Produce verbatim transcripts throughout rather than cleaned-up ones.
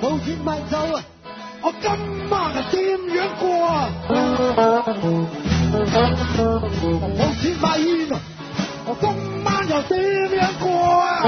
冇錢買酒啊！我今晚係點樣過啊？冇錢買煙啊！我今晚又點樣過啊？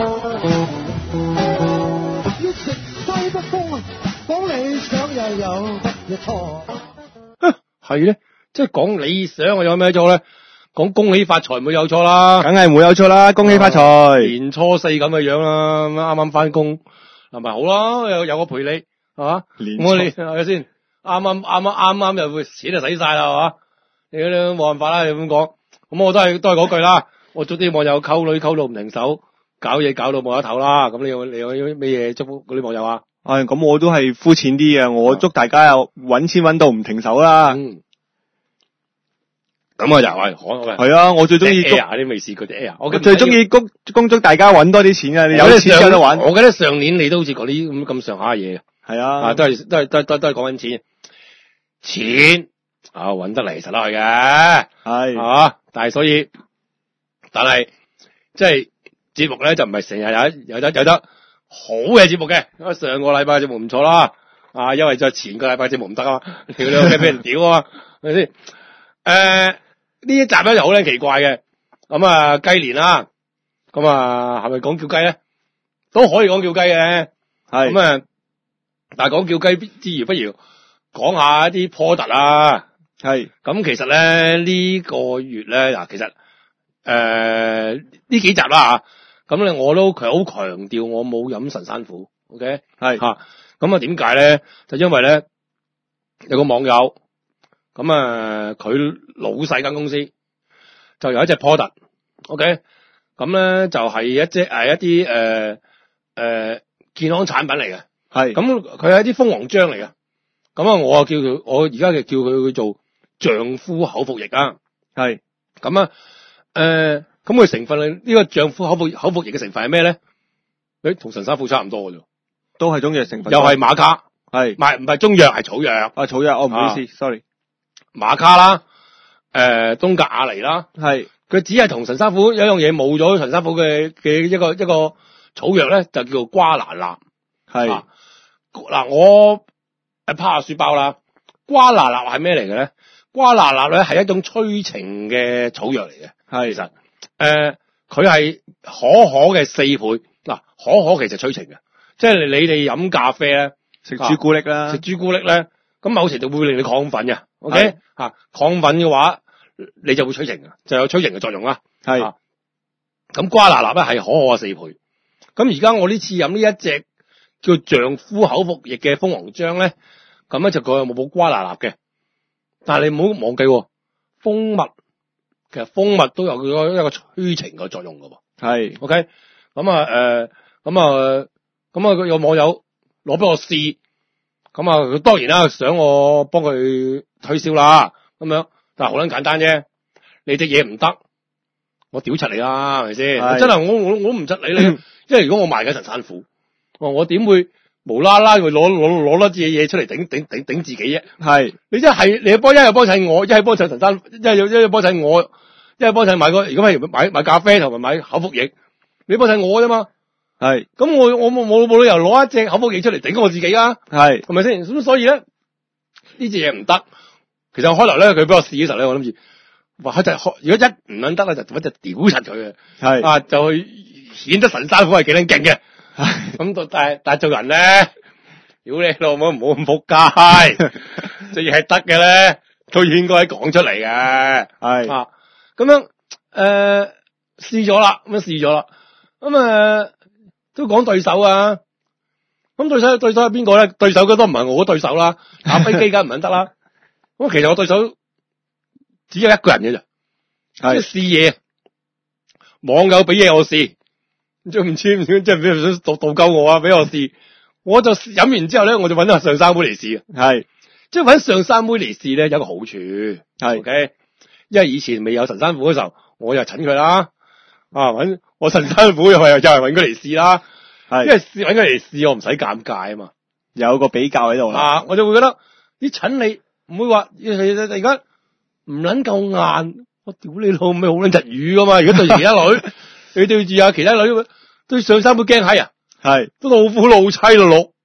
要食西北風啊！講理想又有乜嘢錯？ 係咧，即係講理想啊，有咩錯咧？講恭喜發財冇有錯啦， 梗係冇有錯啦，恭喜發財。 年初四咁嘅樣啦，啱啱翻工，係咪好啦？有有我陪你，係嘛？我你係咪先？啱啱啱啱啱啱又會錢就使晒啦，係嘛？你都冇辦法啦，你咁講，咁我都係都係嗰句啦。我祝啲網友溝女溝到唔停手，搞嘢搞到冇得唞啦。咁你有你有咩嘢祝福嗰啲網友啊？ 唉，咁我都係膚淺啲嘅，我祝大家又搵錢搵到唔停手啦。 嗯，咁啊又係可嘅。 係啊，我最中意祝你未試過啲 Air， 我最中意恭恭祝大家搵多啲錢啊！你有錢有得玩。 我記得上年你都好似講啲咁咁上下嘢嘅。 係啊， 啊都係都係都係都係講緊錢，錢啊搵得嚟實得去嘅，係啊，但係所以，但係即係節目咧就唔係成日有有得有得好嘅節目嘅。因為上個禮拜節目唔錯啦，啊，因為就前個禮拜節目唔得啊，屌你屋企俾人屌啊，係咪先？誒、呃，呢一集咧就好撚奇怪嘅，咁啊雞年啦，咁啊係咪講叫雞咧？都可以講叫雞嘅，係咁啊。但係講叫雞之餘，不如講下一啲 product 啊。係咁，其實咧呢、這個月咧嗱，其實誒呢、呃、幾集啦吓，咁咧我都佢好強調我冇飲神山虎。OK 係吓，咁啊點解咧？就因為咧有個網友咁啊，佢老細間公司就有一隻 product。OK 咁咧就係一隻誒一啲誒誒健康產品嚟嘅。係咁，佢係一啲蜂王漿嚟嘅。咁啊，我啊叫佢，我而家嘅叫佢做丈夫口服液啊。係咁啊，誒，咁佢成分呢、這個丈夫口服口服液嘅成分係咩咧？誒，同神山虎差唔多嘅啫，都係中藥成分，又係瑪卡，係唔係唔係中藥，係草藥啊，草藥。哦，唔好意思、啊、，sorry，瑪卡啦，誒、呃，東格亞尼啦，係佢只係同神山虎有一樣嘢冇咗，神山虎嘅嘅一個一個草藥咧，就叫做瓜拿納，係。啊嗱，我誒拋下書包啦。瓜拿納係咩嚟嘅咧？瓜拿納咧係一種催情嘅草藥嚟嘅。係其實誒，佢、呃、係可可嘅四倍。嗱，可可其實催情嘅，即係你哋飲咖啡咧，食朱古力啦，食、啊、朱古力咧，咁某程度會令你亢奮嘅。OK 吓，亢奮嘅話，你就會催情嘅，就有催情嘅作用啦。係咁、啊，瓜拿納咧係可可嘅四倍。咁而家我呢次飲呢一隻叫丈夫口服液嘅蜂王漿咧，咁咧就佢有冇冇瓜拿納嘅，但係你唔好忘記，蜂蜜其實蜂蜜都有佢一個催情嘅作用噶喎。係 ，OK，咁啊誒，咁啊咁啊有網友攞俾我試，咁啊佢當然啦想我幫佢推銷啦，咁樣，但係好撚簡單啫，你隻嘢唔得，我屌柒你啦，係咪先？真係我我我唔柒你你，因為如果我賣緊神山虎。我點會無啦啦會攞攞攞多啲嘢出嚟頂頂頂頂自己啫？係你一係你幫一係幫襯我，一係幫襯陳生，一係一係幫襯我，一係幫襯買個如果係買買咖啡同埋買口服液，你幫襯我啫嘛？係咁我我冇冇冇理由攞一隻口服液出嚟頂我自己啊？係係咪先？咁所以咧呢隻嘢唔得。其實我開頭咧佢俾我試嘅時候咧，我諗住哇就如果一唔撚得咧，就揾隻屌柒佢嘅。係啊，就去顯得神山虎係幾撚勁嘅。咁到但係但係做人咧，屌你老母唔好咁仆街，最嘢係得嘅咧，都應該講出嚟嘅。係啊，咁樣誒試咗啦，咁樣試咗啦，咁誒、呃、都講對手啊。咁對手對手係邊個咧？對手嘅都唔係我嘅對手啦，打飛機梗唔肯得啦。咁其實我對手只有一個人嘅啫，係試嘢，網友俾嘢我試。即唔知唔知，即係俾想導導救我啊！俾我試，我就飲完之後咧，我就揾阿上山妹嚟試嘅。係，即係揾上山妹嚟試咧，有一個好處係 ，OK。因為以前未有神山虎嘅時候，我又診佢啦，啊揾我神山虎又係又係揾佢嚟試啦。係，因為試揾佢嚟試，我唔使尷尬啊嘛，有個比較喺度啦。啊，我就會覺得啲診你唔會話而家唔撚夠硬，我屌你老味好撚窒語噶嘛！如果對住其他女。你對住啊，其他女對上山會驚閪啊，係都老夫老妻咯，六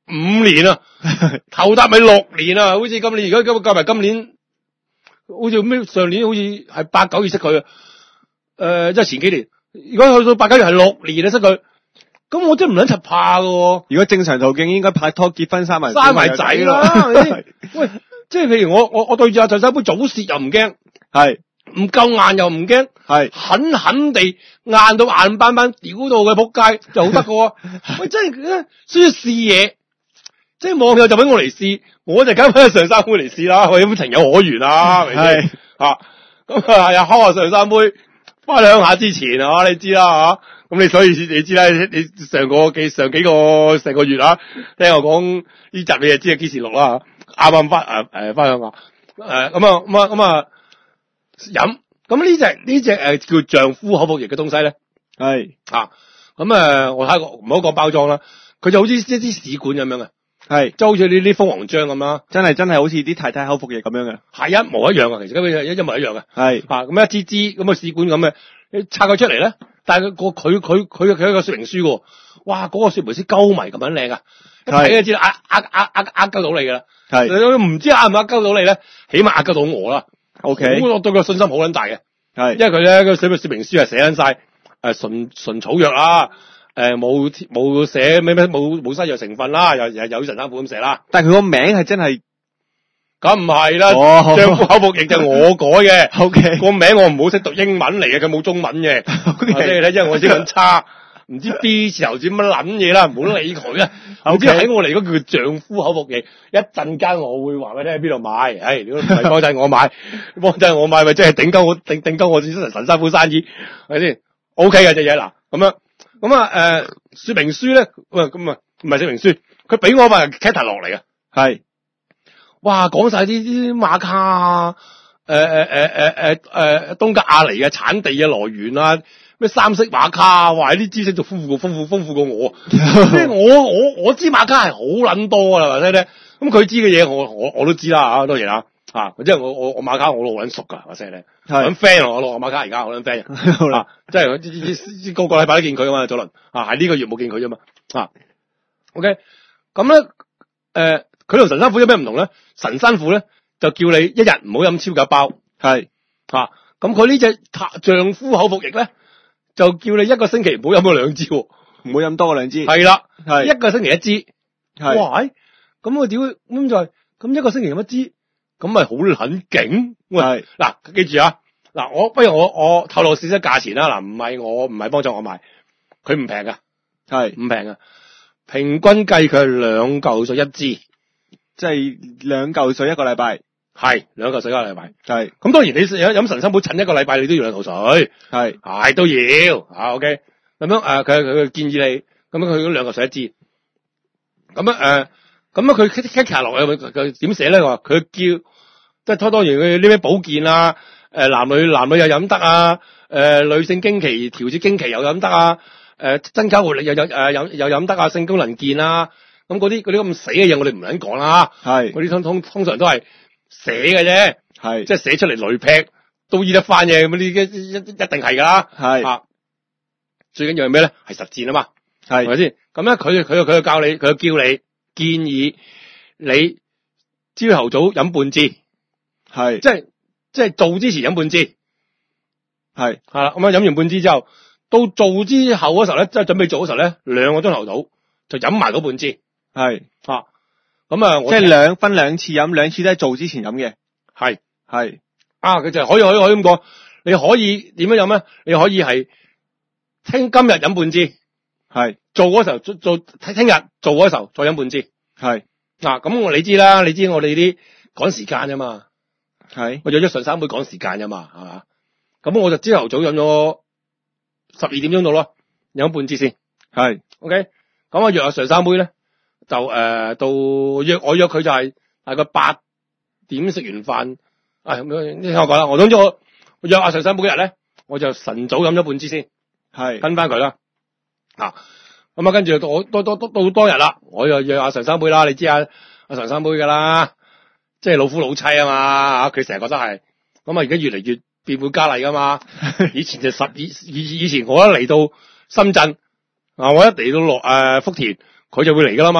五年啊，頭搭咪六年啊，好似今年而家今計埋今年，好似咩上年好似係八九月識佢啊，誒、呃，即係前幾年，如果去到八九月係六年啊識佢，咁我真係唔撚柒怕噶。 如果正常途徑應該拍拖結婚生埋生埋仔啦，喂，即係譬如我我我對住阿陳生杯早泄又唔驚， 係唔夠硬又唔驚，係狠狠地硬到硬斑斑，屌到佢仆街就好得噶。喂，真係需要試嘢。即係網友就搵我嚟試，我就梗係搵上山妹嚟試啦，我咁情有可原啦，係咪先？吓咁啊，又敲下上山妹，翻兩下之前啊，你知啦吓。咁你所以你知啦，你上個幾上幾個成個月啊，聽我講呢集你就知係幾時錄啦，啱啱翻誒誒翻鄉下誒咁啊咁啊咁啊飲，咁呢隻呢隻誒叫丈夫口服液嘅東西咧，係啊咁誒我睇過唔好講包裝啦，佢就好似一支試管咁樣嘅。係，即係好似呢啲蜂王漿咁啦，真係真係好似啲太太口服液咁樣嘅，係一模一樣啊，其實根本一一模一樣嘅，係啊，咁一支支咁嘅試管咁嘅，你拆佢出嚟咧，但係個佢佢佢佢有個說明書嘅，哇，嗰、那個說明書鳩迷咁樣靚啊，一睇就知道呃呃呃呃呃鳩到你噶啦，係，你唔知呃唔呃鳩到你咧，起碼呃鳩到我啦 ，OK，咁我對佢信心好撚大嘅，係，因為佢咧個寫嘅說明書係寫緊晒誒純純草藥啦。誒，冇冇寫咩咩冇冇西藥成分啦，又又有神生婦咁寫啦。但係佢個名係真係，咁唔係啦。哦，丈夫口服液就我改嘅。O K，個名我唔好識讀英文嚟嘅，佢冇中文嘅。O K，即係咧，因為我英文差，唔知 B 字頭字乜撚嘢啦，唔好理佢啦。O K，喺我嚟嗰叫丈夫口服液，一陣間我會話俾你聽喺邊度買。唉，如果唔係幫襯我買，幫襯我買咪即係頂鳩我頂頂鳩我自身神生婦生意，係咪先 ？O K 嘅隻嘢嗱，咁樣。咁啊，誒、呃，說明書咧，喂，咁啊，唔係說明書，佢俾我份 catalog 落嚟嘅，係，哇，講晒啲啲馬卡啊，誒誒誒誒誒誒，東格亞尼嘅產地嘅來源啊，咩三色馬卡啊，哇，啲知識就豐富過豐富豐富過我，即係我我我知馬卡係好撚多噶啦，睇睇，咁佢知嘅嘢我我我都知啦吓，當然啦。啊！即係我我我馬卡我老撚熟噶，我識咧，咁 friend 我老馬卡而家我撚 friend，好啦，即係個個禮拜都見佢噶嘛，早輪啊，係呢個月冇見佢啫嘛，啊 ，OK，咁咧，誒、呃，佢同神山婦有咩唔同咧？神山婦咧就叫你一日唔好飲超過一包，係，啊，咁佢呢隻丈夫口服液咧就叫你一個星期唔好飲過兩支，唔好飲多過兩支，係啦，係一個星期一支，係，哇，咁我屌，咁就係，咁一個星期飲一支。咁咪好撚勁，喂！嗱，記住啊，嗱，我不如我我透露少少價錢啦，嗱，唔係我唔係幫助我買，佢唔平噶，係唔平噶，平均計佢係兩嚿水一支，即係兩嚿水一個禮拜，係兩嚿水一個禮拜，係。咁當然你飲神生杯襯一個禮拜，你都要兩嚿水，係係都要啊 OK，咁樣誒，佢佢建議你，咁樣佢兩嚿水一支，咁樣誒，咁樣佢 kick 落去佢點寫咧？佢話佢叫。即係當當然佢啲咩保健啊，誒男女男女又飲得啊，誒女性經期調節經期又飲得啊，誒增加活力又有誒飲又飲得啊，性功能健啊，咁嗰啲嗰啲咁死嘅嘢我哋唔撚講啦，係嗰啲通通通常都係寫嘅啫，係即係寫出嚟雷劈都醫得翻嘅，咁呢啲一一一定係噶啦，係啊，最緊要係咩咧？係實踐啊嘛，係咪先？咁咧佢佢佢就教你，佢就叫你建議你朝頭早飲半支。係，即係即係做之前飲半支，係係啦，咁樣飲完半支之後，到做之後嗰時候咧，即係準備做嗰時候咧，兩個鐘頭到就飲埋嗰半支，係啊，咁啊，即係兩分兩次飲，兩次都係做之前飲嘅，係係啊，佢就可以可以可以咁講，你可以點樣飲咧？你可以係聽今日飲半支，係做嗰時候做做聽日做嗰時候再飲半支，係嗱，咁我你知啦，你知我哋啲趕時間啫嘛。係，我約咗上三杯趕時間噶嘛，係嘛？咁我就朝頭早飲咗十二點鐘到咯，飲半支先。係 ，OK。咁我約阿上三杯咧，就誒、呃、到約我約佢就係大概八點食完飯。啊，你聽我講啦，我總之我約阿上三杯嗰日咧，我就晨早飲咗半支先，係跟翻佢啦。啊，咁啊跟住到到到到到當日啦，我又約阿上三杯啦，你知啊，阿上三杯噶啦。即係老夫老妻啊嘛，佢成日覺得係，咁啊而家越嚟越變本加厲噶嘛。以前就十以以以前我一嚟到深圳，啊我一嚟到落誒福田，佢就會嚟噶啦嘛。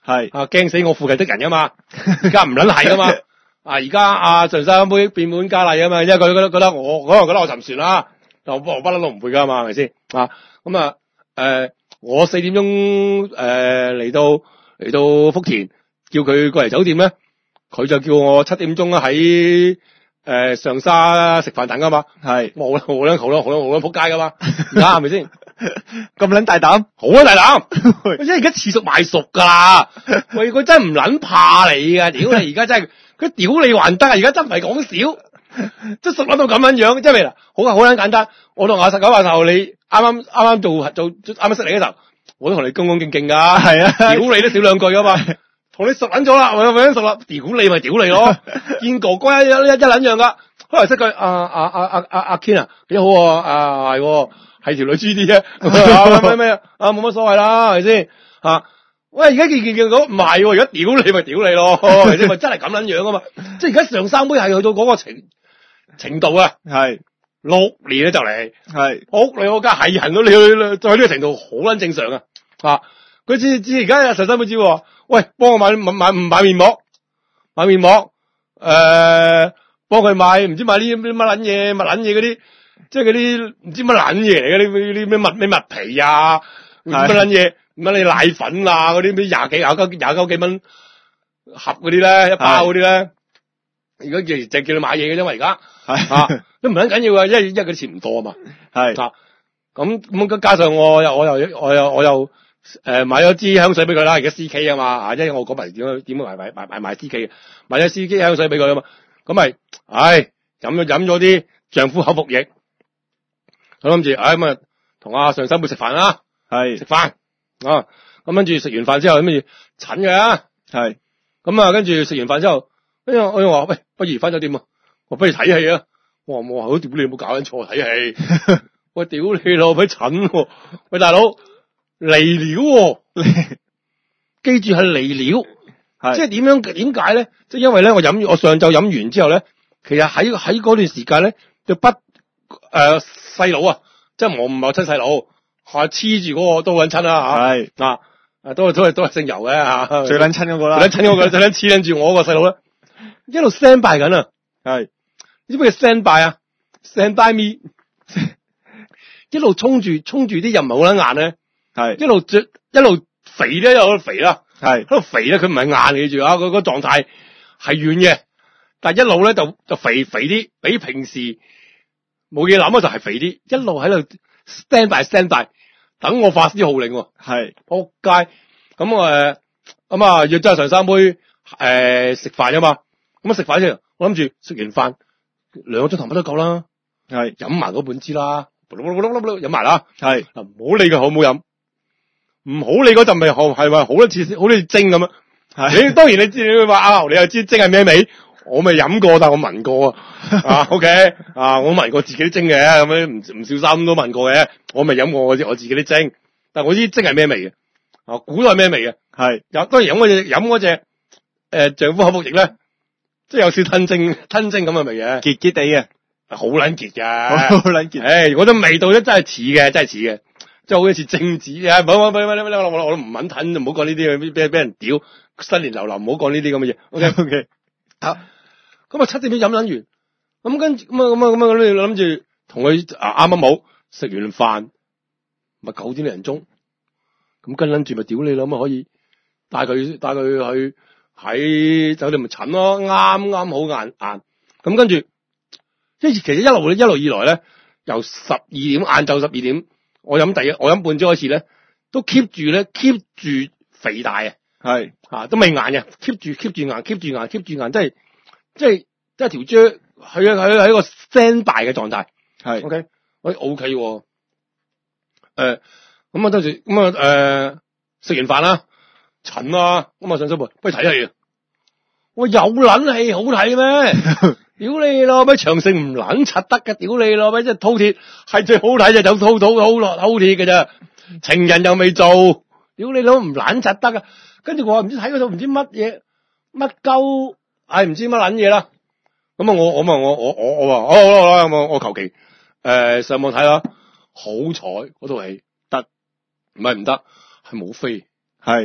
係啊驚死我附近的人噶嘛，而家唔撚係噶嘛，啊而家阿上山妹變本加厲啊嘛，因為佢覺得覺得我可能覺得我沉船啦，但我不不嬲都唔會噶嘛，係咪先啊？咁啊誒我四點鐘誒嚟到嚟到福田，叫佢過嚟酒店咧，佢就叫我七點鐘喺誒上沙食飯等噶嘛， 係我好好撚好撚好撚好撚仆街噶嘛，而家係咪先？ 咁撚大膽， 好撚大膽，因為而家次熟賣熟噶啦，喂佢真係唔撚怕你噶，屌你而家真係佢屌你還得啊！而家真唔係講笑，即係熟撚到咁樣樣，即係咪啦？好啊，好撚簡單，我同阿十九話頭，你啱啱啱啱做做啱啱識你嘅時候，我都同你恭恭敬敬噶， 係啊， 屌你都少兩句噶嘛，同你熟撚咗啦，咪咪熟啦，屌你咪屌你咯，見哥哥一一一撚樣噶，可能識句阿阿阿阿阿阿 Ken 啊，幾好啊，啊係。係條女豬啲啫，咩咩啊冇乜所謂啦，係咪先啊？喂，而家見見見到唔係，而家屌你咪屌你咯，係咪先？咪真係咁撚樣啊嘛！即係而家上三杯係去到嗰個程程度啊， 係六年咧就嚟， 係屋你我家係行到你去再去呢個程度好撚正常啊！啊，佢知知而家上三杯知，喂，幫我買買買唔買面膜，買面膜，誒，幫佢買唔知買啲乜撚嘢乜撚嘢嗰啲。即係嗰啲唔知乜撚嘢嚟嘅，啲啲咩麥咩麥皮啊，乜撚嘢，乜你奶粉啊，嗰啲咩廿幾廿九廿九幾蚊盒嗰啲咧，一包嗰啲咧，而家就就叫你買嘢嘅啫嘛，而家啊都唔撚緊要啊，因為因為嗰啲錢唔多啊嘛，係啊，咁咁加上我又我又我又我又誒、呃、買咗支香水俾佢啦，而家 C K 啊嘛，啊，因為我講埋點樣點樣買買買買買 C K 嘅，買咗 C K 香水俾佢啊嘛，咁咪唉飲咗飲咗啲丈夫口服液。我諗住，唉咁啊，同阿上生妹食飯啦，係食飯啊，咁跟住食完飯之後，跟住診嘅，係咁啊，跟住食完飯之後，跟住我又話喂，不如翻酒店啊，我不如睇戲啊，我話我話好屌你冇搞緊錯睇戲，喂屌你老味診，喂大佬嚟料，記住係嚟料，即係點樣點解咧？即係因為咧，我飲我上晝飲完之後咧，其實喺喺嗰段時間咧，就不誒。呃細佬啊，即係我唔係親細佬，係黐住嗰個都撚親啦吓，係嗱，啊都係都係都係姓尤嘅吓， 最撚親嗰個啦， 最撚親嗰個最撚黐撚住我嗰個細佬咧，一路 stand by 緊啊，係，你知唔知叫 stand by 啊 ？stand by me， 一路衝住衝住啲人唔係好撚硬咧，係，一路着一路肥咧，一路肥啦，係，喺度肥咧，佢唔係硬記住啊，佢個狀態係軟嘅，但係一路咧就就肥肥啲，比平時。冇嘢諗啊，就係肥啲，一路喺度 stand by stand by，等我發施號令，係仆街咁誒，咁啊約咗阿上三妹誒食飯啊嘛，咁啊食飯先，我諗住食完飯兩個鐘頭乜都夠啦，係飲埋嗰半支啦，飲埋啦，係嗱唔好理佢好唔好飲，唔好理嗰陣味好係咪好多次好似蒸咁啊？係你當然你知你話啊，你又知蒸係咩味？我未飲過，但我聞過啊。啊，OK，啊，我聞過自己蒸嘅，咁樣唔唔小心都聞過嘅。我未飲過我我自己啲蒸，但我知蒸係咩味嘅。啊，估到係咩味嘅？係有當然飲嗰隻飲嗰隻誒丈夫口服液咧，即係有少吞精吞精咁嘅味嘅，結結地嘅，好撚結噶，好撚結。誒，嗰種味道咧真係似嘅，真係似嘅，即係好似蒸子啊！唔好唔好唔好唔好，我我我唔肯吞，唔好講呢啲，俾俾人屌，新年流流唔好講呢啲咁嘅嘢。OK OK，好。咁啊七點鐘飲撚完，咁跟住咁啊咁啊咁啊你諗住同佢啊啱啱好食完飯，咪九點零鐘，咁跟撚住咪屌你啦，咁啊可以帶佢帶佢去喺酒店咪診咯，啱啱好晏晏，咁跟住即係其實一路咧一路以來咧，由十二點晏晝十二點，我飲第一我飲半支開始咧，都 keep 住咧 keep 住肥大啊，係啊都未硬嘅 ，keep 住 keep 住硬 keep 住硬 keep 住硬，即係。即係即係條蕉，佢佢喺一個 stand by 嘅狀態，係 OK，喂 OK 喎，誒咁啊當時咁啊誒食完飯啦，診啦，咁啊上手部，不如睇戲啊，我有撚戲好睇咩？屌你咯，咩長城唔撚柒得嘅，屌你咯，咩即係饕餮係最好睇就有饕饕饕落饕餮嘅啫，情人又未做，屌你佬唔撚柒得噶，跟住我話唔知睇嗰套唔知乜嘢乜鳩。係唔知乜撚嘢啦，咁啊我我咪我我我我話好好好，我我求其誒上網睇啦，好彩嗰套戲得，唔係唔得，係冇飛，係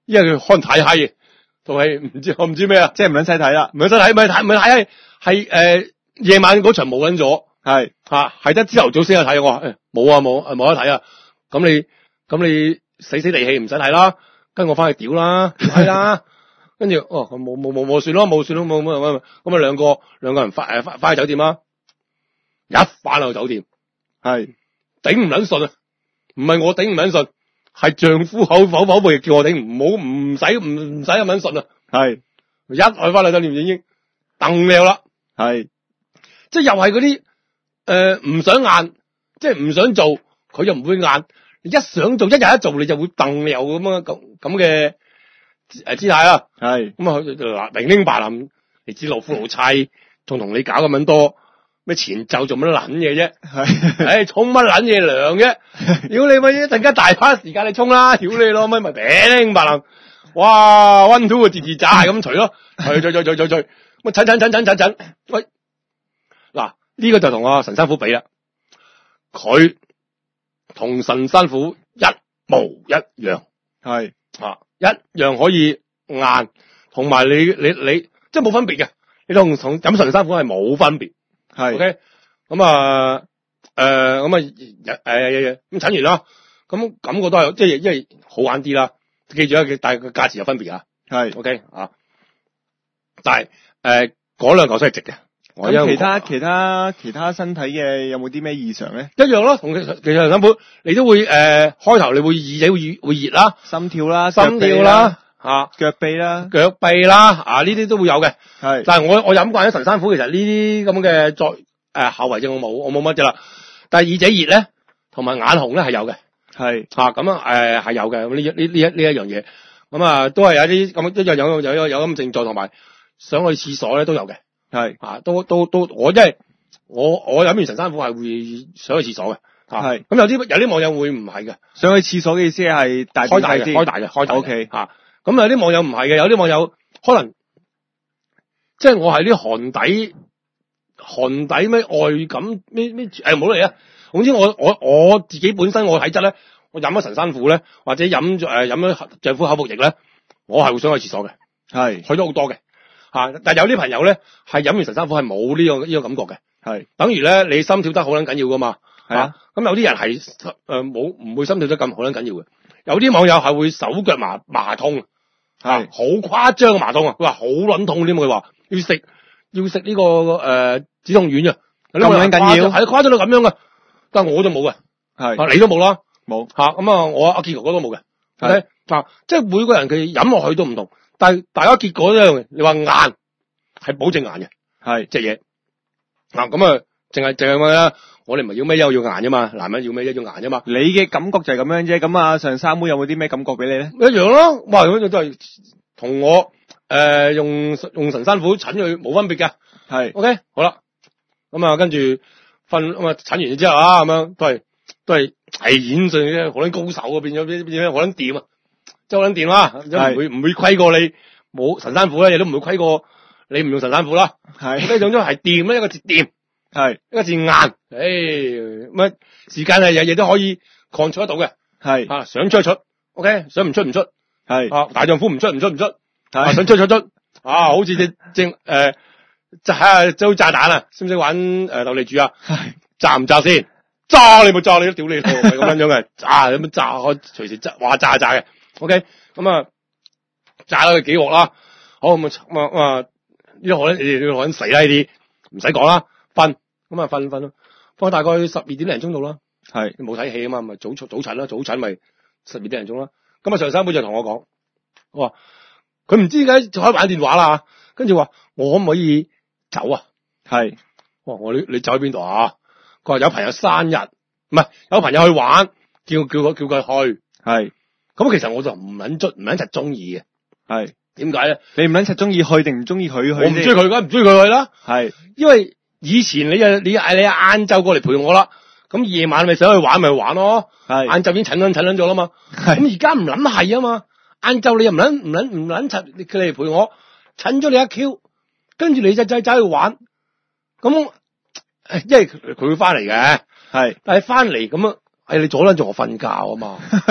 因為佢看太閪，同係唔知我唔知咩啊， 即係唔撚使睇啦， 唔撚使睇，唔係睇唔係睇，係誒夜晚嗰場冇撚咗， 係吓係得朝頭早先有睇，我話誒冇啊冇冇得睇啊，咁你咁你死死地氣唔使睇啦，跟我翻去屌啦，係啦。跟住，哦，冇冇冇冇算咯，冇算咯，冇冇冇，咁啊兩個兩個人翻誒翻翻去酒店啦，一翻去酒店，係頂唔撚順啊！唔係我頂唔撚順，係丈夫口口口背叫我頂，唔好唔使唔唔使咁撚順啊！係一去翻去酒店已經瞪尿啦，係即係又係嗰啲誒唔想硬，即係唔想做，佢又唔會硬，一想做一日一做你就會瞪尿咁啊咁咁嘅。誒，姿態啦，係咁啊，嗱，明明白白，你知老夫老妻，仲同你搞咁樣多咩前奏做乜撚嘢啫？係，誒，沖乜撚嘢涼啫？屌你咪一陣間大把時間你沖啦，屌你咯，咪咪明明白白，哇，one two 個字字渣係咁除咯，除除除除除除，咁襯襯襯襯襯襯，喂，嗱，呢個就同阿神山虎比啦，佢同神山虎一模一樣，係啊。一樣可以硬，同埋你你你即係冇分別嘅，你同同飲神山虎係冇分別，係 OK 咁啊誒咁啊誒咁診完啦，咁感覺都係即係因為好玩啲啦，記住啊，但係個價錢有分別啊，係 OK 啊，但係誒嗰兩嚿水係值嘅。 咁其他其他其他身體嘅有冇啲咩異常咧？ 一樣咯，同其實其實神山虎你都會誒、呃、開頭你會耳仔會會熱啦， 心跳啦， 心跳啦，吓腳臂啦， 腳臂啦，啊呢啲都會有嘅。 係， 但係我我飲慣咗神山虎，其實呢啲咁嘅作誒後遺症我冇我冇乜啫啦。但係耳仔熱咧，同埋眼紅咧係有嘅。係吓咁啊誒係有嘅。咁呢呢呢一呢一樣嘢，咁啊都係有啲咁一樣有有有有咁症狀，同埋想去廁所咧都有嘅。係啊，都都都，我即係我我飲完神山虎係會想去廁所嘅，係咁有啲有啲網友會唔係嘅， 想去廁所嘅意思係大開大嘅，開大嘅，開大嘅 ，OK 吓，咁有啲網友唔係嘅，有啲網友可能即係我係啲寒底寒底咩外感咩咩誒冇嚟啊，總之我我我自己本身我體質咧，我飲咗神山虎咧，或者飲咗誒飲咗丈夫口服液咧，我係會想去廁所嘅，係去咗好多嘅。吓，但係有啲朋友咧係飲完神山虎係冇呢個呢個感覺嘅，係等於咧你心跳得好撚緊要噶嘛，係啊，咁有啲人係誒冇唔會心跳得咁好撚緊要嘅，有啲網友係會手腳麻麻痛，係好誇張嘅麻痛啊，佢話好撚痛添，佢話要食要食呢、這個誒止痛丸啊，咁撚緊要，係誇張到咁樣噶，但係我就冇嘅，係啊你都冇啦，冇吓咁啊我阿杰哥哥都冇嘅，係啊即係每個人佢飲落去都唔同。但係大家結果一樣，你話硬係保證硬嘅，係隻嘢嗱咁啊，淨係淨係乜啦？我哋唔係要咩優要硬啫嘛，男人要咩一要硬啫嘛。你嘅感覺就係咁樣啫。咁啊，上三妹有冇啲咩感覺俾你咧？一樣咯，哇！咁就都係同我誒、呃、用用神山虎診佢冇分別嘅，係 OK 好啦。咁啊，跟住瞓咁啊，診完之後啊，咁樣都係都係係演上嘅好撚高手啊，變咗變變咗好撚掂啊！即係好撚掂啦，唔會唔會虧過你冇神山虎咧，亦都唔會虧過你唔用神山虎啦。係，呢種都係掂咧，一個字掂，係一個字硬。誒，乜時間係日日都可以抗出得到嘅。係啊，想出就出 ，OK，想唔出唔出。係啊，大丈夫唔出唔出唔出。係想出出出。啊，好似隻正誒炸即係炸彈啊，識唔識玩誒鬥地主啊？係炸唔炸先？炸你咪炸你都屌你套，係咁樣樣嘅。炸咁樣炸，可隨時炸，話炸炸嘅。OK，咁啊，炸咗佢幾鑊啦，好咁啊咁啊，呢個可能你哋可能死啦呢啲，唔使講啦，瞓，咁啊瞓瞓咯，瞓大概十二點零鐘到啦，係冇睇戲啊嘛，咪早早早診啦，早診咪十二點零鐘啦，咁啊上山妹就同我講，我話佢唔知點解就可以玩電話啦，跟住話我可唔可以走啊？係，哇我你你走去邊度啊？佢話有朋友生日，唔係有朋友去玩，叫叫佢叫佢去，係。咁其實我就唔撚中唔撚柒中意嘅，係點解咧？你唔撚柒中意去定唔中意佢去？我唔中意佢，梗唔中意佢去啦。係，因為以前你啊，你嗌你晏晝過嚟陪我啦，咁夜晚咪想去玩咪去玩咯。係，晏晝已經診撚診撚咗啦嘛。咁而家唔撚係啊嘛，晏晝你又唔撚唔撚唔撚柒佢嚟陪我，診咗你一 Q， 跟住你就走走去玩。咁，因為佢會翻嚟嘅，係，但係翻嚟咁啊，係你阻撚住我瞓覺啊嘛。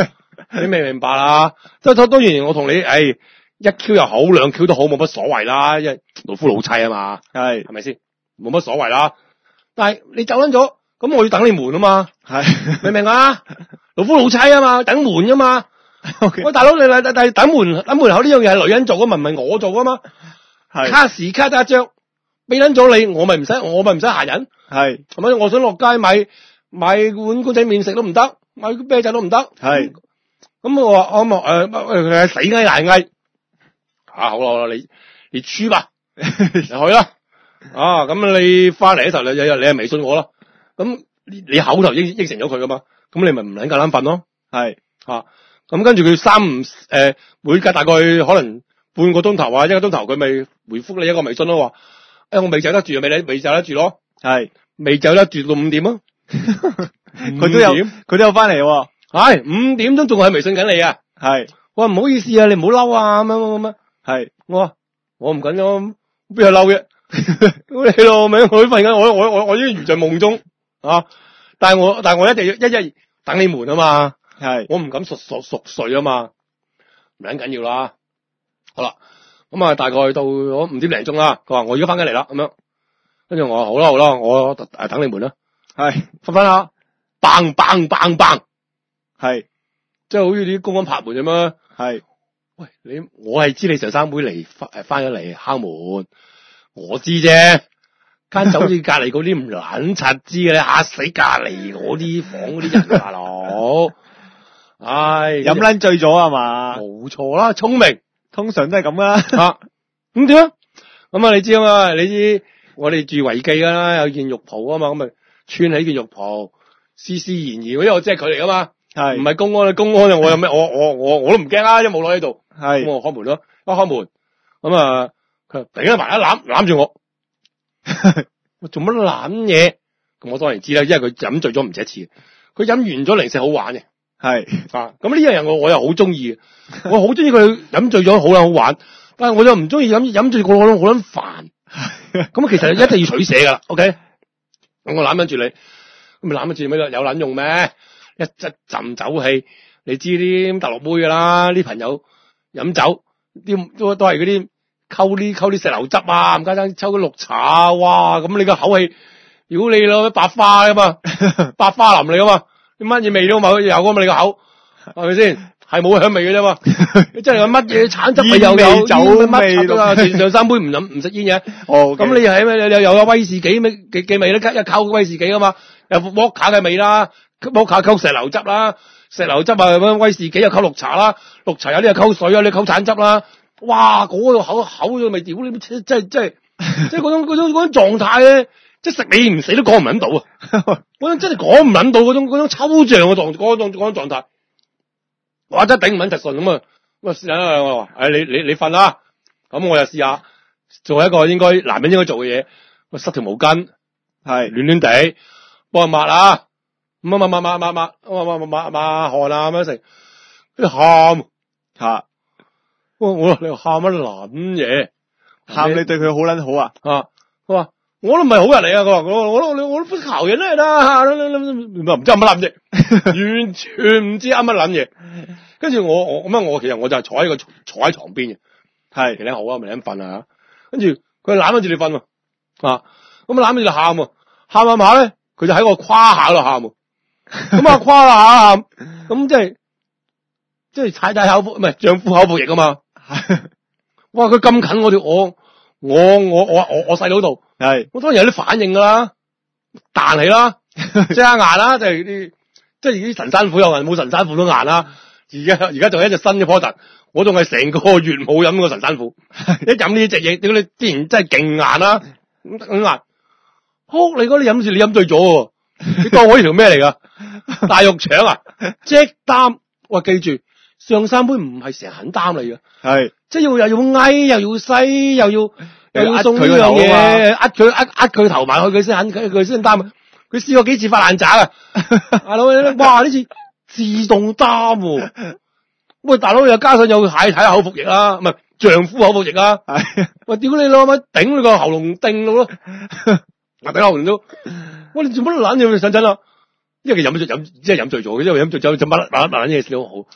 你明唔明白啦？即係當然我同你誒一 Q 又好，兩 Q 都好，冇乜所謂啦，因為老夫老妻啊嘛， 係係咪先？冇乜所謂啦。但係你走撚咗，咁我要等你瞞啊嘛， 係明唔明啊？老夫老妻啊嘛，等瞞啊嘛。 OK， 喂，大佬你你但係等門等門口呢樣嘢係女人做噶嘛，唔係我做噶嘛。 係卡時卡得一張，俾撚咗你，我咪唔使，我咪唔使閒人。 係係咪？我想落街買買碗公仔麵食都唔得，買啤酒都唔得。 係咁我話我咪誒誒死嗌難嗌啊！好啦好啦，你你輸吧，你去啦。啊，咁你翻嚟嘅時候，你日日你係微信我啦。咁你你口頭應應承咗佢噶嘛？咁你咪唔撚夠膽瞓咯。 係啊。咁跟住佢三唔誒，每隔大概可能半個鐘頭啊，一個鐘頭，佢咪回覆你一個微信咯，話誒、哎、我未走得住，咪你未走得住咯，係未走得住到五點咯， 佢都有佢都有翻嚟喎， 係五點鐘仲係微信緊你啊，係我話唔好意思啊，你唔好嬲啊，咁樣咁樣，係我話我唔緊張，邊有嬲嘅，你咯咪我瞓緊，我我我我已經如在夢中啊，但係我但係我一定要一一等你們啊嘛。係，我唔敢熟熟熟睡啊嘛，唔撚緊要啦。好啦，咁啊大概到咗五點零鐘啦。佢話我而家翻緊嚟啦，咁樣。跟住我話好啦好啦，我誒等你們啦。係，瞓瞓下，砰砰砰砰，係，即係好似啲公安拍門咁樣。係，喂你，我係知你上三妹嚟翻誒翻咗嚟敲門，我知啫。間酒店隔離嗰啲唔撚柒知嘅，你嚇死隔離嗰啲房嗰啲人大佬。唉，飲撚醉咗係嘛？冇錯啦，聰明，通常都係咁啦。啊，咁點啊？咁啊，你知啊嘛？你知我哋住維記噶啦，有件浴袍啊嘛，咁咪穿起件浴袍，斯斯然然，因為我即係佢嚟噶嘛，係唔係公安？公安啊，我有咩？我我我我都唔驚啊，因為冇攞喺度。係，咁我開門咯，一開門，咁啊，佢突然間埋一攬攬住我，我做乜攬嘢？咁我當然知啦，因為佢飲醉咗唔止一次，佢飲完咗零舍好玩嘅。係啊，咁呢樣人我我又好中意，我好中意佢飲醉咗好撚好玩，但係我又唔中意飲飲醉過我好撚煩。咁其實一定要取捨噶啦 ，OK？咁我攬緊住你，咁咪攬緊住咩？有撚用咩？一一陣酒氣，你知啲大陸妹噶啦，啲朋友飲酒，啲都都係嗰啲溝啲溝啲石榴汁啊，唔加爭抽啲綠茶啊，哇！咁你個口氣，如果你攞白花噶嘛，白花林嚟噶嘛。啲乜嘢味都冇有噶嘛？你個口係咪先？係冇香味嘅啫嘛！你真係乜嘢橙汁味又有酒味啦！上三杯唔飲唔食煙嘅。哦，咁你係咩？又又有威士忌咩嘅嘅味咧？一溝威士忌啊嘛，又摩卡嘅味啦，摩卡溝石榴汁啦，石榴汁啊咁威士忌又溝綠茶啦，綠茶有啲又溝水啊，你溝橙汁啦。哇！嗰、那個口口咗味屌你，真係真係即係嗰種嗰種嗰種狀態咧。即係食你唔死都講唔撚到啊！嗰種真係講唔撚到嗰種嗰種抽象嘅狀嗰種嗰種狀態，哇！真係頂唔撚直順咁啊！咁啊試下我話，誒你你你瞓啦，咁我又試下做一個應該男人應該做嘅嘢，我塞條毛巾，係暖暖地幫佢抹啊，咁啊抹抹抹抹抹抹抹抹抹抹汗啊咁樣食，跟住喊嚇，我我話你喊乜撚嘢？喊你對佢好撚好啊！啊，佢話。我都唔係好人嚟啊！佢話我我都我都不求人嚟啦，唔知啱乜撚嘢，完全唔知啱乜撚嘢。跟住我我咁樣我其實我就係坐喺個坐喺床邊嘅，係你好啊，咪你咁瞓啊。跟住佢攬住你瞓啊，咁攬住你喊喎，喊下下咧，佢就喺個胯下度喊喎，咁啊胯下喊，咁即係即係太太口服唔係丈夫口服液啊嘛。哇！佢咁近我條我我我我我我細佬度。係，我當然有啲反應噶啦，彈起啦，即刻硬啦，就係啲，即係啲神山虎有人冇神山虎都硬啦。而家而家仲有一隻新嘅 product，我仲係成個月冇飲過神山虎，一飲呢隻嘢，屌你之前真係勁硬啦，咁硬，哭你嗰啲飲住你飲醉咗喎，你當我呢條咩嚟噶？大肉腸啊，即擔，喂記住，上三杯唔係成日肯擔嚟嘅，係，即係要又要翳又要西又要。又要送呢樣嘢，呃佢呃呃佢頭埋去佢先肯佢佢先擔，佢試過幾次發爛渣啊！大佬，哇呢次自動擔喎，喂大佬又加上有蟹體口服液啦，唔係丈夫口服液啦，喂屌你老味頂你個喉嚨頂到咯，嗱頂喉嚨都，喂你做乜撚嘢上陣啦？因為佢飲醉飲即係飲醉咗，因為飲醉酒就乜乜乜撚嘢事都好，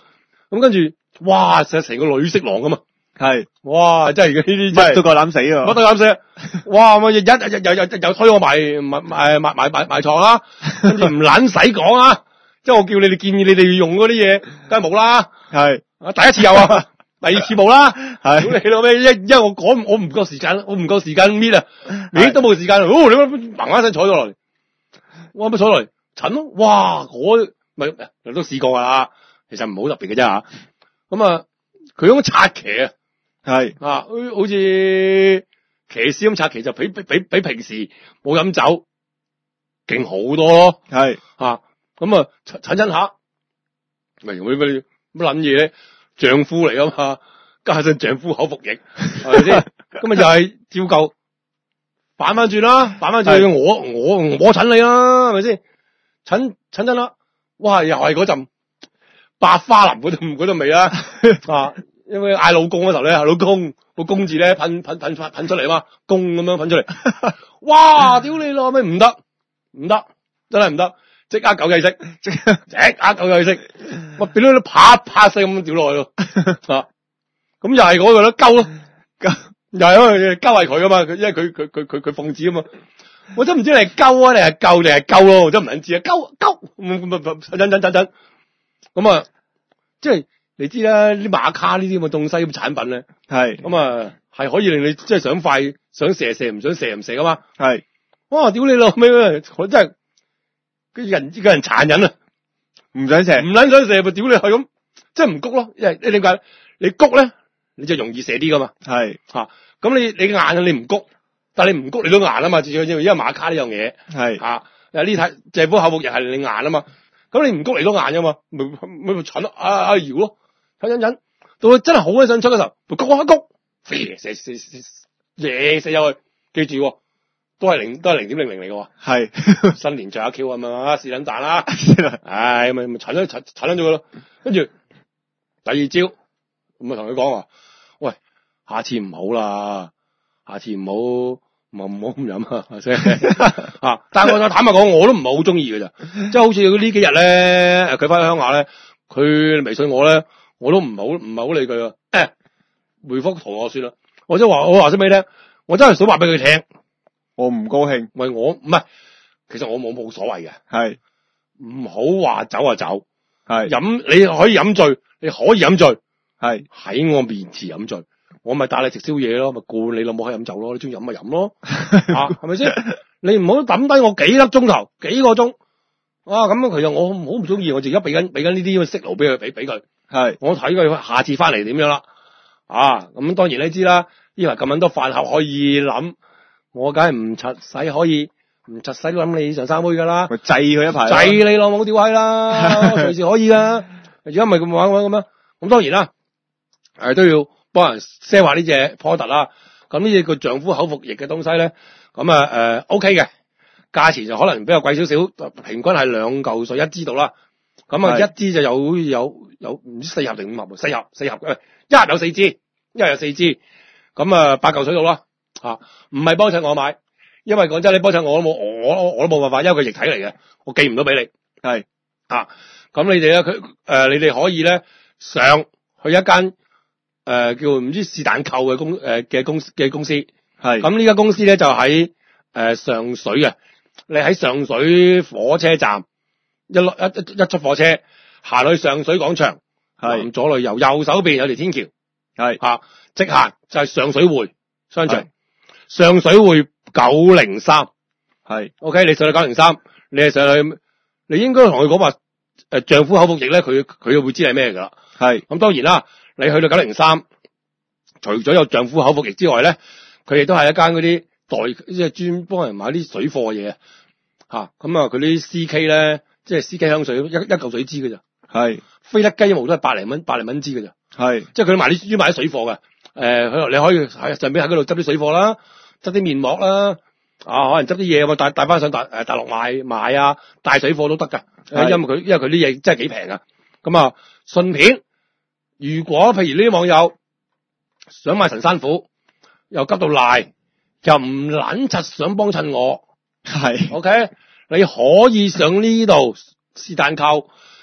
咁跟住，哇，成成個女色狼咁啊！ 係， 哇！真係而家呢啲真係都夠膽死啊！ 乜都膽死！哇！我日日日日日又推我埋埋埋埋埋埋埋床啦，跟住唔撚使講啊！即係我叫你哋建議你哋用嗰啲嘢，梗係冇啦。係，第一次有啊，第二次冇啦。係，屌你老味！一因為我講我唔夠時間，我唔夠時間搣啊，搣都冇時間。哦，你乜嘭一聲坐咗落嚟，我乜坐落嚟診咯？哇！我咪都試過噶啦，其實唔好特別嘅啫吓。咁啊，佢嗰種拆旗啊！係啊，好似騎士咁拆旗就比比比比平時冇飲酒勁好多咯。係啊，咁啊診診下，咪乜乜乜撚嘢咧？丈夫嚟噶嘛，加上丈夫口服液，係咪先？咁啊就係照舊反翻轉啦，反翻轉我我我診你啦，係咪先？診診診啦，哇又係嗰陣百花林嗰度嗰度味啦啊！因為嗌老公嗰頭咧，老公個公字咧噴噴噴噴出嚟嘛，公咁樣噴出嚟，哇！屌你老味唔得唔得，真係唔得，即刻狗計息，即刻即刻狗計息，我變咗啪啪聲咁掉落去咯，啊！咁又係嗰個咯，鳩咯，又係因為鳩係佢噶嘛，因為佢佢佢佢佢奉旨啊嘛，我真唔知你係鳩啊，你係鳩定係鳩咯，我真唔撚知啊，鳩鳩，咁咁咁等等等等，咁啊，即係。你知啦，啲馬卡呢啲咁嘅東西咁產品咧，係咁啊，係可以令你即係想快想射射唔想射唔射噶嘛，係哇！屌你老味，我真係個人個人殘忍啊，唔想射，唔撚想射咪屌你係咁，即係唔谷咯，因為你點解？你谷咧你就容易射啲噶嘛，係吓咁你你硬你唔谷，但係你唔谷你都硬啊嘛，至少因為馬卡呢樣嘢係吓啊呢睇謝夫口服液係你硬啊嘛，咁你唔谷你都硬啊嘛，咪咪咪蠢咯，啊啊搖咯。忍忍忍，到佢真係好鬼想出嘅時候，咪谷一谷，飛射射射嘢射入去，記住，都係零都係零點零零嚟嘅，係新年着下 Q 啊嘛，試撚彈啦，唉咪咪鏟咗鏟鏟咗佢咯，跟住第二招，咁啊同佢講話，喂，下次唔好啦，下次唔好唔好唔好咁飲啊，係咪啊？但係我坦白講，我都唔係好中意嘅咋，即係好似呢幾日咧，佢翻去鄉下咧，佢微信我咧。我都唔好唔係好理佢啊！誒，回覆同我算啦。我即係話，我話咗俾你聽，我真係想話俾佢聽，我唔高興。喂，我唔係，其實我冇冇所謂嘅。係唔好話走就走，係飲你可以飲醉，你可以飲醉，係喺我面前飲醉，我咪帶你食宵夜咯，咪灌你老母可以飲酒咯，你中意飲咪飲咯，啊，係咪先？你唔好抌低我幾粒鐘頭，幾個鐘，啊，咁其實我好唔中意，我而家俾緊俾緊呢啲咁嘅息路俾佢，俾俾佢。係，我睇佢下次翻嚟點樣啦，啊，咁當然你知啦，依排咁樣多飯盒可以諗，我梗係唔柒使可以，唔柒使都諗你上三妹噶啦，咪制佢一排，制你咯，冇屌閪啦，隨時可以噶，而家咪咁玩玩咁樣，咁當然啦，誒都要幫人 sell 下呢隻 product 啦，咁呢隻個丈夫口服液嘅東西咧，咁啊誒 OK 嘅，價錢就可能比較貴少少，平均係兩嚿水一支度啦。咁啊，一支就有有有唔知四盒定五盒，四盒四盒嘅，一盒有四支，一盒有四支，咁啊八嚿水到啦，吓唔係幫襯我買，因為講真，你幫襯我都冇，我我我都冇辦法，因為佢液體嚟嘅，我寄唔到俾你，係啊，咁你哋咧佢誒，你哋可以咧上去一間誒、呃、叫唔知是但購嘅公誒嘅公嘅公司，係咁呢間公司咧就喺誒、呃、上水嘅，你喺上水火車站。一落一一一出火車，行去上水廣場，係左旅遊右手邊有條天橋，係吓直行就係上水匯商場，上水匯九零三，係 OK，你上去九零三，你係上去，你應該同佢講話誒，丈夫口服液咧，佢佢會知係咩噶啦，係咁當然啦，你去到九零三，除咗有丈夫口服液之外咧，佢亦都係一間嗰啲代即係專幫人買啲水貨嘢吓，咁啊佢啲 C K 咧。即係 C K 香水，一一嚿水支嘅咋，係飛得雞毛都係百零蚊，百零蚊支嘅咋，係即係佢賣啲專賣啲水貨嘅，誒、呃，佢你可以喺上邊喺嗰度執啲水貨啦，執啲面膜啦，啊，可能執啲嘢咁帶帶翻上大誒大陸買買啊，帶水貨都得噶，因為佢因為佢啲嘢真係幾平啊，咁啊順便，如果譬如呢啲網友想買陳山虎，又急到賴，又唔撚柒想幫襯我，係 OK。你可以上呢度是但購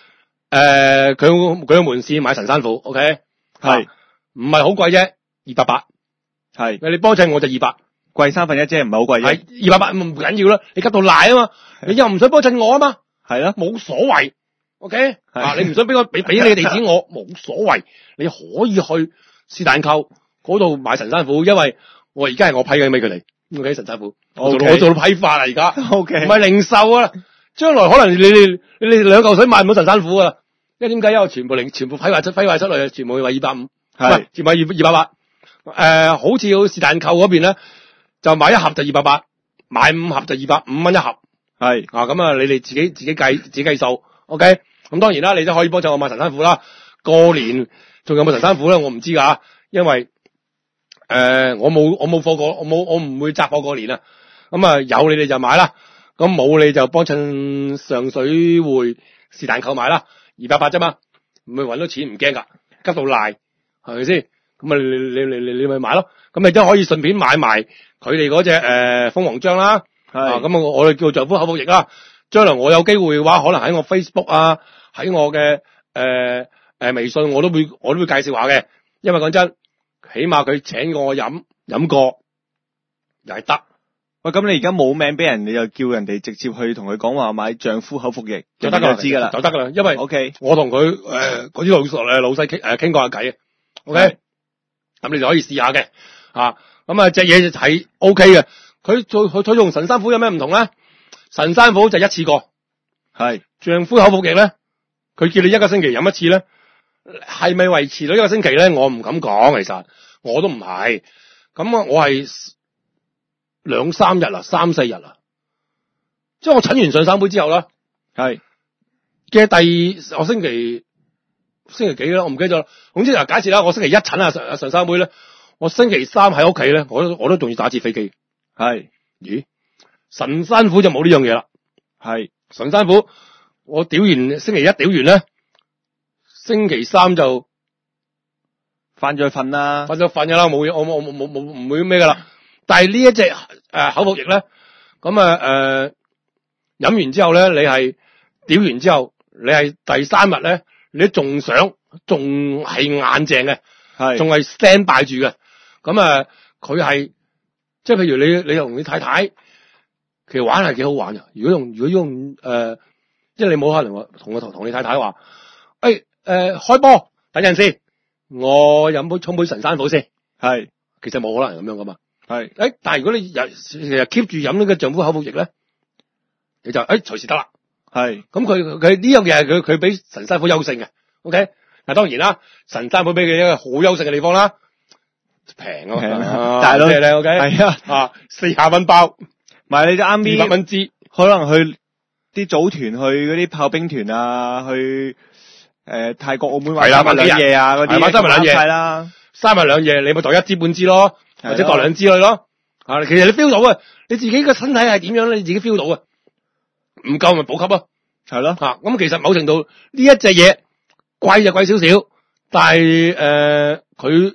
誒，佢佢個門市買神山虎 ，OK， 係唔係好貴啫，二百八， 係你幫襯我就二百， 貴三分一啫，唔係好貴啫。 係二百八唔緊要啦，你急到賴啊嘛，你又唔想幫襯我啊嘛， 係咯， 冇所謂 ，OK， 啊，你唔想俾我俾俾你嘅地址我，冇所謂，你可以去是但購嗰度買神山虎，因為我而家係我批緊俾佢哋。OK 神山虎，我做 Okay. 我做到批發啦而家 OK 唔係零售啊，將來可能你哋你哋兩嚿水買唔到神山虎啊，因為點解？因為全部零全部批發出批發出嚟，全部話二百五，係全部二二百八，誒，好似好是但購嗰邊咧，就買一盒就二百八，買五盒就二百五蚊一盒， 係啊咁啊，你哋自己自己計自己計數 ，OK， 咁當然啦，你都可以幫襯我買神山虎啦。過年仲有冇神山虎咧？我唔知噶，因為。誒、呃，我冇我冇貨過，我冇我唔會摘貨過年啊。咁啊有你哋就買啦，咁冇你就幫襯上水匯是但購買啦，二百八啫嘛，唔會搵到錢唔驚噶，急到賴係咪先？咁啊你你你你你咪買咯，咁你都可以順便買埋佢哋嗰隻誒鳳凰章啦，啊咁我我哋叫丈夫口服液啦。將來我有機會嘅話，可能喺我 Facebook 啊，喺我嘅誒誒微信我都會我都會介紹下嘅，因為講真。起碼佢請過我飲飲過，又係得。 喂，咁你而家冇名俾人，你就叫人哋直接去同佢講話買丈夫口服液，就得噶啦，知噶啦， 就得噶啦。因為 OK， 我同佢誒嗰啲老誒老細傾誒傾過下偈 OK，咁你就可以試下嘅啊。咁啊隻嘢就係 OK 嘅。佢做佢佢用神山虎有咩唔同咧？神山虎就一次過，係丈夫口服液咧，佢叫你一個星期飲一次咧。係咪維持到一個星期咧？我唔敢講，其實我都唔係。咁啊，我係兩三日啦，三四日啦。即係我診完上山杯之後啦，係嘅第我星期星期幾啦，我唔記得咗啦。總之就假設啦，我星期一診啊上上山杯咧，我星期三喺屋企咧，我都我都仲要打次飛機。係咦？神山虎就冇呢樣嘢啦。係神山虎，我屌完星期一屌完咧。星期三就翻咗去瞓啦，翻咗瞓噶啦，冇嘢，我我冇冇冇唔會咩噶啦。但係呢一隻誒、呃、口服液咧，咁啊誒飲完之後咧，你係屌完之後，你係第三日咧，你仲想仲係硬淨嘅，係仲係 stand by 住嘅。咁啊，佢、呃、係即係譬如你你同你太太，其實玩係幾好玩嘅。如果用如果用誒、呃，即係你冇可能話同我同同你太太話，誒、欸。誒、呃，開波，等陣先，我飲杯沖杯神山虎先。係，其實冇可能咁樣噶嘛。係，誒，但係如果你日日 keep 住飲呢個丈夫口服液咧，你就誒隨時得啦。係，咁佢佢呢樣嘢係佢佢比神山虎優勝嘅。OK，嗱當然啦，神山虎俾佢一個好優勝嘅地方啦，平啊，大佬咧 OK，係啊，啊四廿蚊包，買你隻啱啲二百蚊支，可能去啲組團去嗰啲炮兵團啊，去。誒、呃，泰國、澳門玩三日兩夜啊，嗰啲玩三日兩夜啦，三日兩夜你咪代一支半支咯，或者代兩支去咯。啊，其實你 feel 到啊，你自己個身體係點樣咧？你自己 feel 到啊，唔夠咪補給咯，係咯。吓，咁其實某程度呢一隻嘢貴就貴少少，但係誒佢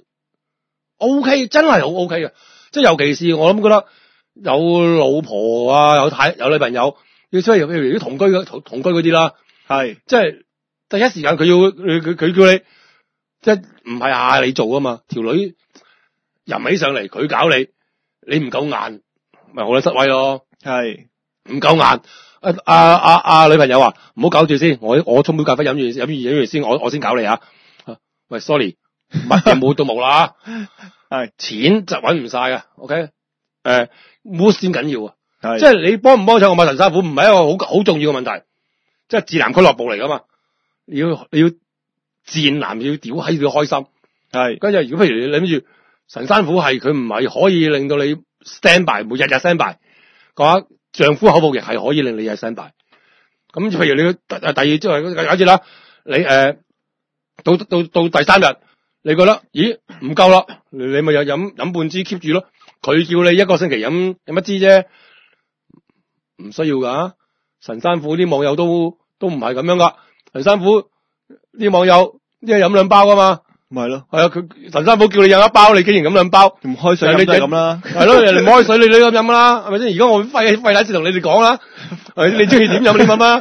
O K， 真係好 O K 嘅。即係尤其是我諗覺得有老婆啊，有太有女朋友，要出去譬如啲同居嘅同同居嗰啲啦，係即係。第一時間佢要佢佢佢叫你，即係唔係嗌你做啊嘛？條女吟起上嚟，佢搞你，你唔夠硬，咪好得失威咯。係唔夠硬，阿阿阿阿女朋友話唔好搞住先，我我沖杯咖啡飲完飲完飲完先，我我先搞你啊！喂 ，sorry， 乜嘢冇都冇啦。係錢就搵唔晒噶 ，OK？ 誒 ，mood 先緊要啊，係即係你幫唔幫襯我買神山虎，唔係一個好好重要嘅問題，即係自男俱樂部嚟噶嘛。你要你要賤男要屌閪要開心，係跟住如果譬如你諗住神山虎係佢唔係可以令到你 stand by 每日日 stand by 嘅話，丈夫口服液係可以令你日 stand by。咁譬如你第第二即係假設啦，你誒、呃、到到到第三日，你覺得咦唔夠啦，你你咪又飲飲半支 keep 住咯。佢叫你一個星期飲飲一支啫，唔需要噶。神山虎啲網友都都唔係咁樣噶。神山虎啲網友一係飲兩包噶嘛，咪係咯，係啊，佢神山虎叫你飲一包，你竟然飲兩包，唔開水你就咁啦，係咯，人哋唔開水你都咁飲啦，係咪先？而家我費費奶先同你哋講啦，你中意點飲你飲啦，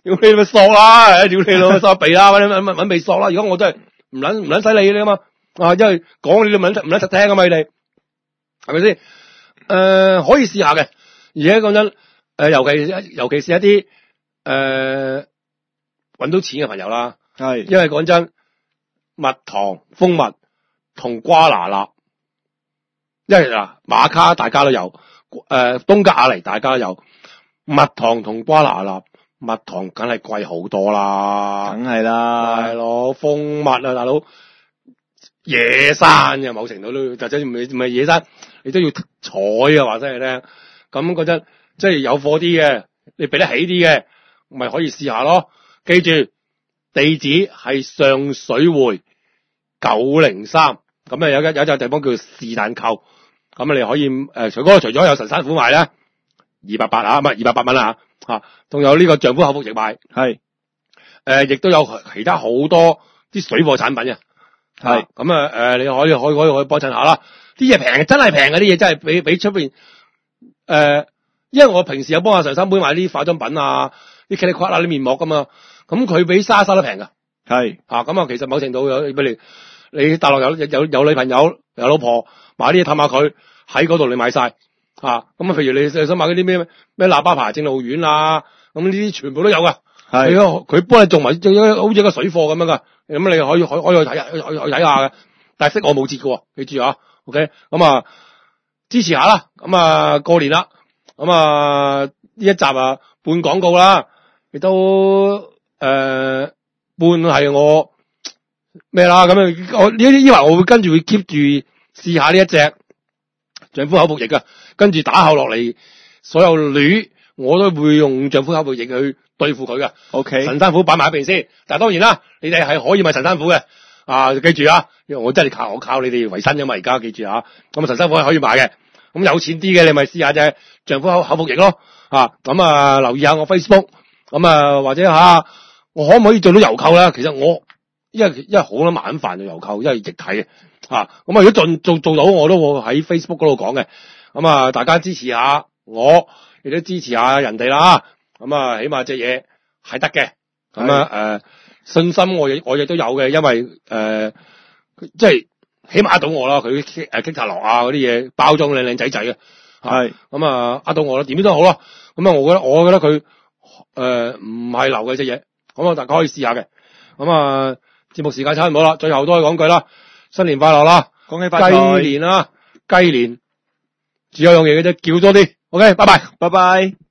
屌你咪索啦，屌你老索鼻啦，搵搵搵鼻索啦！如果我真係唔撚唔撚使理你啊嘛，啊，因為講你哋唔撚唔撚實聽啊嘛，你哋係咪先？誒、呃，可以試下嘅。而家講真，誒、呃，尤其尤其是一啲誒搵到錢嘅朋友啦，係，因為講真，蜜糖、蜂蜜同瓜拿納，因為嗱馬卡大家都有，誒、呃、東格雅尼大家都有，蜜糖同瓜拿納。蜜糖梗係貴好多啦，梗係啦，係咯，蜂蜜啊，大佬，野山嘅某程度都要，就真唔係唔係野山，你都要採啊，話真係咧，咁覺得即係有貨啲嘅，你俾得起啲嘅，咪可以試下咯。記住地址係上水匯九零三，咁啊有間有一隻地方叫是但購，咁啊你可以誒、呃，除嗰個除咗有神山虎賣咧，二百八啊，唔係二百八蚊啦吓。啊，仲有呢個丈夫口服液賣，係，誒、呃，亦都有其他好多啲水貨產品嘅，係，咁啊，誒、呃，你可以可以可以可以幫襯下啦，啲嘢平，真係平嘅，啲嘢真係比比出邊，誒、呃，因為我平時有幫阿常生妹買啲化妝品啊，啲 K 哩夸啦啲面膜噶嘛，咁佢比莎莎都平噶，係，啊，咁啊，其實某程度有，俾你你大陸有有有女朋友有老婆買啲嘢氹下佢，喺嗰度你買晒。啊，咁啊，譬如你想買嗰啲咩咩喇叭牌正路丸啊，咁呢啲全部都有噶，係，佢幫你做埋，好似一個水貨咁樣噶，咁你可以可以可以去睇下，去去睇下嘅，但係識我冇折嘅，記住啊 ，OK，咁啊支持下啦，咁啊過年啦，咁啊呢一集啊半廣告啦，亦都誒、呃、半係我咩啦，咁啊我呢啲以為我會跟住會 keep 住試下呢一隻丈夫口服液噶。跟住打後落嚟，所有女我都會用丈夫口服液去對付佢嘅。O K， 神山虎擺埋一邊先，但係當然啦，你哋係可以買神山虎嘅。啊，記住啊，因為我真係靠我靠你哋維生噶嘛，而家記住啊。咁啊，神山虎係可以買嘅。咁有錢啲嘅，你咪試下隻丈夫口口服液咯。啊，咁啊，留意下我 Facebook。咁啊，或者吓、啊，我可唔可以做到郵購咧？其實我因為因為好多麻煩做郵購，因為液體嘅。啊，咁啊，如果做做做到，我都會喺 Facebook 嗰度講嘅。咁啊，大家支持下我，亦都支持下人哋啦。咁啊，起碼隻嘢係得嘅。咁啊，誒、呃，信心我亦我亦都有嘅，因為誒、呃，即係起碼呃到我啦。佢誒傾茶樂啊嗰啲嘢包裝靚靚仔仔嘅，係咁啊呃到我啦，點都好啦。咁啊，我覺得我覺得佢誒唔係流嘅隻嘢，咁啊大家可以試下嘅。咁啊，節目時間差唔多啦，最後都可以講句啦，新年快樂啦，恭喜發財，雞年啦，雞年。只有樣嘢嘅啫，叫多啲。OK，拜拜，拜拜。